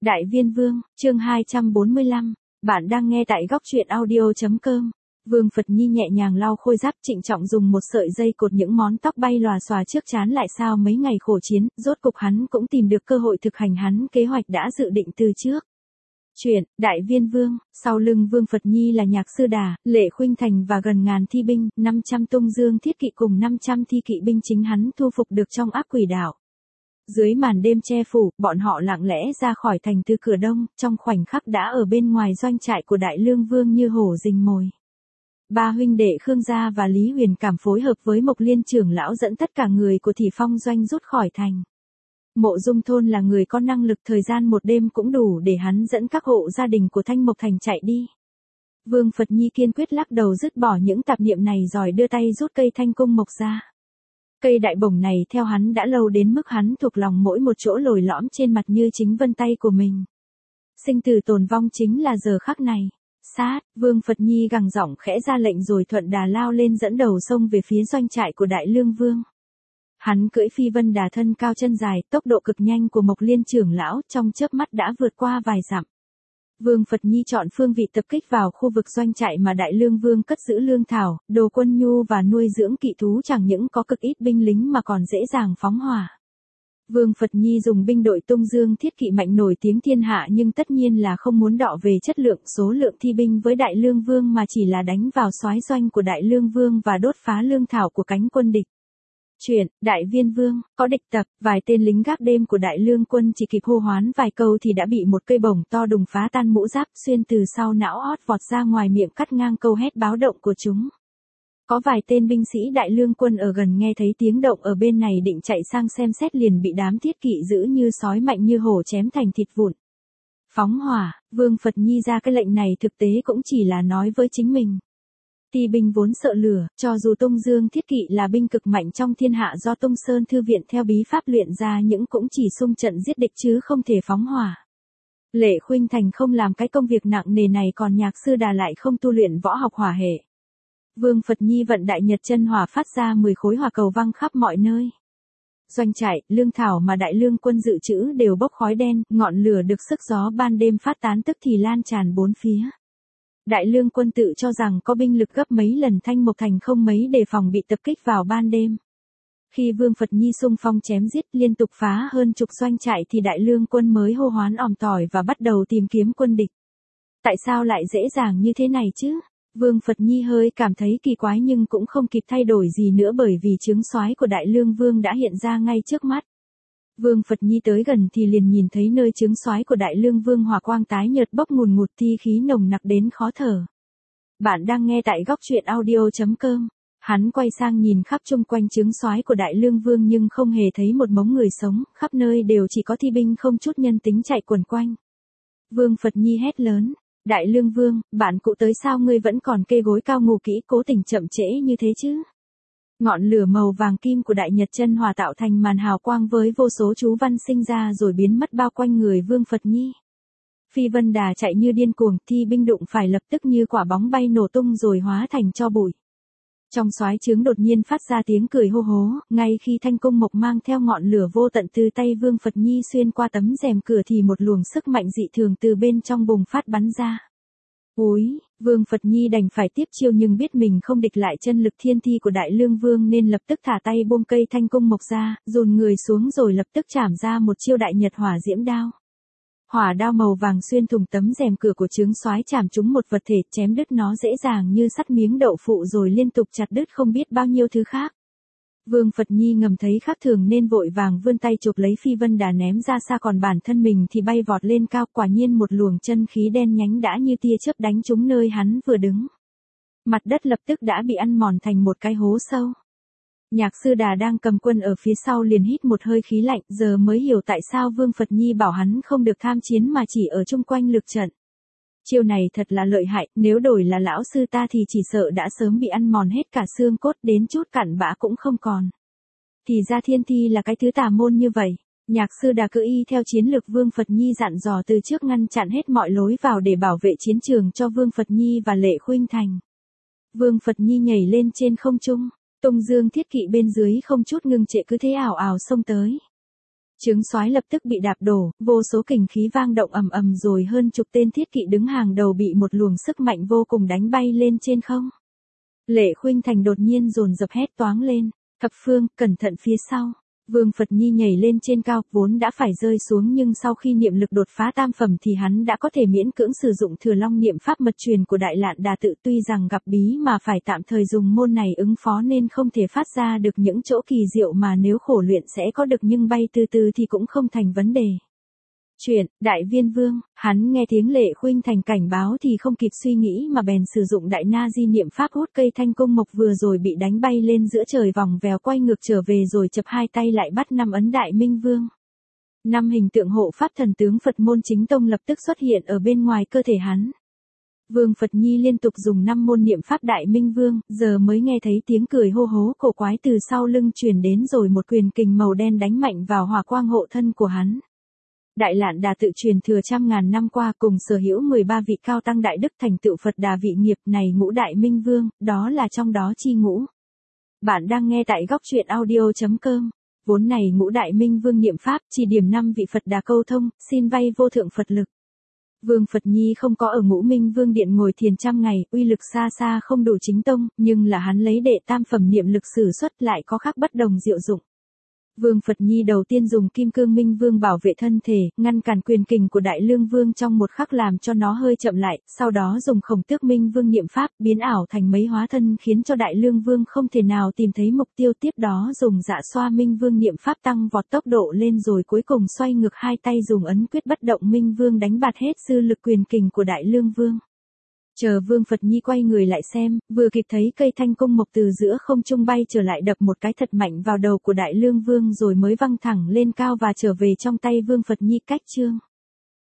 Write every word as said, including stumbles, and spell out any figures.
Đại Viên Vương, chương hai trăm bốn mươi lăm. Bạn đang nghe tại góc truyện audio chấm com. Vương Phật Nhi nhẹ nhàng lau khôi giáp, trịnh trọng dùng một sợi dây cột những món tóc bay lòa xòa trước trán lại. Sau mấy ngày khổ chiến, rốt cục hắn cũng tìm được cơ hội thực hành hắn kế hoạch đã dự định từ trước. Chuyện, Đại Viên Vương, sau lưng Vương Phật Nhi là Nhạc Sư Đà, Lệ Khuynh Thành và gần ngàn thi binh, năm trăm tung dương thiết kỵ cùng năm trăm thi kỵ binh chính hắn thu phục được trong áp quỷ đảo. Dưới màn đêm che phủ, bọn họ lặng lẽ ra khỏi thành từ cửa đông, trong khoảnh khắc đã ở bên ngoài doanh trại của Đại Lương Vương như hổ rình mồi. Ba huynh đệ Khương Gia và Lý Huyền Cảm phối hợp với Mộc Liên trưởng lão dẫn tất cả người của Thị Phong doanh rút khỏi thành. Mộ Dung Thôn là người có năng lực, thời gian một đêm cũng đủ để hắn dẫn các hộ gia đình của Thanh Mộc Thành chạy đi. Vương Phật Nhi kiên quyết lắc đầu dứt bỏ những tạp niệm này rồi đưa tay rút cây Thanh Cung Mộc ra. Cây đại bổng này theo hắn đã lâu đến mức hắn thuộc lòng mỗi một chỗ lồi lõm trên mặt như chính vân tay của mình. Sinh tử tồn vong chính là giờ khắc này. Sát, Vương Phật Nhi gằn giọng khẽ ra lệnh rồi thuận đà lao lên dẫn đầu sông về phía doanh trại của Đại Lương Vương. Hắn cưỡi phi vân đà thân cao chân dài, tốc độ cực nhanh của Mộc Liên trưởng lão trong chớp mắt đã vượt qua vài dặm. Vương Phật Nhi chọn phương vị tập kích vào khu vực doanh trại mà Đại Lương Vương cất giữ lương thảo, đồ quân nhu và nuôi dưỡng kỵ thú, chẳng những có cực ít binh lính mà còn dễ dàng phóng hỏa. Vương Phật Nhi dùng binh đội tung dương thiết kỵ mạnh nổi tiếng thiên hạ nhưng tất nhiên là không muốn đọ về chất lượng số lượng thi binh với Đại Lương Vương mà chỉ là đánh vào soái doanh của Đại Lương Vương và đốt phá lương thảo của cánh quân địch. Chuyện, Đại Viên Vương, có địch tập, vài tên lính gác đêm của Đại Lương quân chỉ kịp hô hoán vài câu thì đã bị một cây bổng to đùng phá tan mũ giáp, xuyên từ sau não ót vọt ra ngoài miệng, cắt ngang câu hét báo động của chúng. Có vài tên binh sĩ Đại Lương quân ở gần nghe thấy tiếng động ở bên này định chạy sang xem xét liền bị đám thiết kỵ giữ như sói mạnh như hổ chém thành thịt vụn. Phóng hỏa, Vương Phật Nhi ra cái lệnh này thực tế cũng chỉ là nói với chính mình. Ti binh vốn sợ lửa, cho dù tung dương thiết kỵ là binh cực mạnh trong thiên hạ do Tung Sơn Thư Viện theo bí pháp luyện ra những cũng chỉ xung trận giết địch chứ không thể phóng hỏa. Lệ Khuynh Thành không làm cái công việc nặng nề này còn Nhạc Sư Đà lại không tu luyện võ học hỏa hệ. Vương Phật Nhi vận đại nhật chân hỏa phát ra mười khối hỏa cầu văng khắp mọi nơi. Doanh trại, lương thảo mà Đại Lương quân dự trữ đều bốc khói đen, ngọn lửa được sức gió ban đêm phát tán tức thì lan tràn bốn phía. Đại Lương quân tự cho rằng có binh lực gấp mấy lần Thanh Mộc Thành không mấy đề phòng bị tập kích vào ban đêm. Khi Vương Phật Nhi xung phong chém giết liên tục phá hơn chục doanh trại thì Đại Lương quân mới hô hoán òm tỏi và bắt đầu tìm kiếm quân địch. Tại sao lại dễ dàng như thế này chứ? Vương Phật Nhi hơi cảm thấy kỳ quái nhưng cũng không kịp thay đổi gì nữa bởi vì chướng soái của Đại Lương Vương đã hiện ra ngay trước mắt. Vương Phật Nhi tới gần thì liền nhìn thấy nơi chướng soái của Đại Lương Vương hỏa quang tái nhợt bốc ngùn ngụt, thi khí nồng nặc đến khó thở. Bạn đang nghe tại góc truyện audio chấm com. Hắn quay sang nhìn khắp chung quanh chướng soái của Đại Lương Vương nhưng không hề thấy một bóng người sống, khắp nơi đều chỉ có thi binh không chút nhân tính chạy quần quanh. Vương Phật Nhi hét lớn. Đại Lương Vương, bạn cụ tới sao ngươi vẫn còn kê gối cao ngủ kỹ cố tình chậm trễ như thế chứ? Ngọn lửa màu vàng kim của đại nhật chân hỏa tạo thành màn hào quang với vô số chú văn sinh ra rồi biến mất bao quanh người Vương Phật Nhi. Phi vân đà chạy như điên cuồng, thi binh đụng phải lập tức như quả bóng bay nổ tung rồi hóa thành tro bụi. Trong soái trướng đột nhiên phát ra tiếng cười hô hố, ngay khi Thanh Cung Mộc mang theo ngọn lửa vô tận từ tay Vương Phật Nhi xuyên qua tấm rèm cửa thì một luồng sức mạnh dị thường từ bên trong bùng phát bắn ra. Úi, Vương Phật Nhi đành phải tiếp chiêu nhưng biết mình không địch lại chân lực thiên thi của Đại Lương Vương nên lập tức thả tay buông cây Thanh Cung Mộc ra, dồn người xuống rồi lập tức chảm ra một chiêu đại nhật hỏa diễm đao. Hỏa đao màu vàng xuyên thủng tấm rèm cửa của chướng soái chạm trúng một vật thể, chém đứt nó dễ dàng như sắt miếng đậu phụ rồi liên tục chặt đứt không biết bao nhiêu thứ khác. Vương Phật Nhi ngầm thấy khác thường nên vội vàng vươn tay chụp lấy phi vân đà ném ra xa, còn bản thân mình thì bay vọt lên cao, quả nhiên một luồng chân khí đen nhánh đã như tia chớp đánh trúng nơi hắn vừa đứng. Mặt đất lập tức đã bị ăn mòn thành một cái hố sâu. Nhạc Sư Đà đang cầm quân ở phía sau liền hít một hơi khí lạnh, giờ mới hiểu tại sao Vương Phật Nhi bảo hắn không được tham chiến mà chỉ ở chung quanh lực trận. Chiêu này thật là lợi hại, nếu đổi là lão sư ta thì chỉ sợ đã sớm bị ăn mòn hết cả xương cốt, đến chút cặn bã cũng không còn. Thì ra thiên thi là cái thứ tà môn như vậy. Nhạc Sư Đà cứ y theo chiến lược Vương Phật Nhi dặn dò từ trước, ngăn chặn hết mọi lối vào để bảo vệ chiến trường cho Vương Phật Nhi và Lệ Khuynh Thành. Vương Phật Nhi nhảy lên trên không trung, tung dương thiết kỵ bên dưới không chút ngừng trệ cứ thế ảo ảo xông tới. Trướng soái lập tức bị đạp đổ, vô số kình khí vang động ầm ầm rồi hơn chục tên thiết kỵ đứng hàng đầu bị một luồng sức mạnh vô cùng đánh bay lên trên không. Lệ Khuynh Thành đột nhiên dồn dập hét toáng lên, thập phương, cẩn thận phía sau. Vương Phật Nhi nhảy lên trên cao, vốn đã phải rơi xuống nhưng sau khi niệm lực đột phá tam phẩm thì hắn đã có thể miễn cưỡng sử dụng Thừa Long niệm pháp mật truyền của Đại Lạn Đà Tự, tuy rằng gặp bí mà phải tạm thời dùng môn này ứng phó nên không thể phát ra được những chỗ kỳ diệu mà nếu khổ luyện sẽ có được, nhưng bay từ từ thì cũng không thành vấn đề. Chuyện, Đại Viên Vương, hắn nghe tiếng Lệ Khuynh Thành cảnh báo thì không kịp suy nghĩ mà bèn sử dụng Đại Na Di niệm pháp hút cây thanh cung mộc vừa rồi bị đánh bay lên giữa trời vòng vèo quay ngược trở về rồi chập hai tay lại bắt năm ấn Đại Minh Vương. Năm hình tượng hộ pháp thần tướng Phật môn chính tông lập tức xuất hiện ở bên ngoài cơ thể hắn. Vương Phật Nhi liên tục dùng năm môn niệm pháp Đại Minh Vương, giờ mới nghe thấy tiếng cười hô hố cổ quái từ sau lưng truyền đến rồi một quyền kình màu đen đánh mạnh vào hỏa quang hộ thân của hắn. Đại Lạn Đà Tự truyền thừa trăm ngàn năm qua cùng sở hữu mười ba vị cao tăng đại đức thành tựu Phật Đà vị nghiệp này ngũ Đại Minh Vương, đó là trong đó chi ngũ. Bạn đang nghe tại góc truyện audio chấm com. Vốn này ngũ Đại Minh Vương niệm pháp chỉ điểm năm vị Phật Đà câu thông, xin vay vô thượng Phật lực. Vương Phật Nhi không có ở ngũ Minh Vương điện ngồi thiền trăm ngày, uy lực xa xa không đủ chính tông, nhưng là hắn lấy đệ tam phẩm niệm lực sử xuất lại có khác bất đồng diệu dụng. Vương Phật Nhi đầu tiên dùng Kim Cương Minh Vương bảo vệ thân thể, ngăn cản quyền kình của Đại Lương Vương trong một khắc làm cho nó hơi chậm lại, sau đó dùng Khổng Tước Minh Vương niệm pháp biến ảo thành mấy hóa thân khiến cho Đại Lương Vương không thể nào tìm thấy mục tiêu, tiếp đó dùng Dạ Xoa Minh Vương niệm pháp tăng vọt tốc độ lên rồi cuối cùng xoay ngược hai tay dùng ấn quyết bất động Minh Vương đánh bạt hết dư lực quyền kình của Đại Lương Vương. Chờ Vương Phật Nhi quay người lại xem, vừa kịp thấy cây thanh cung mộc từ giữa không trung bay trở lại đập một cái thật mạnh vào đầu của Đại Lương Vương rồi mới văng thẳng lên cao và trở về trong tay Vương Phật Nhi cách chương.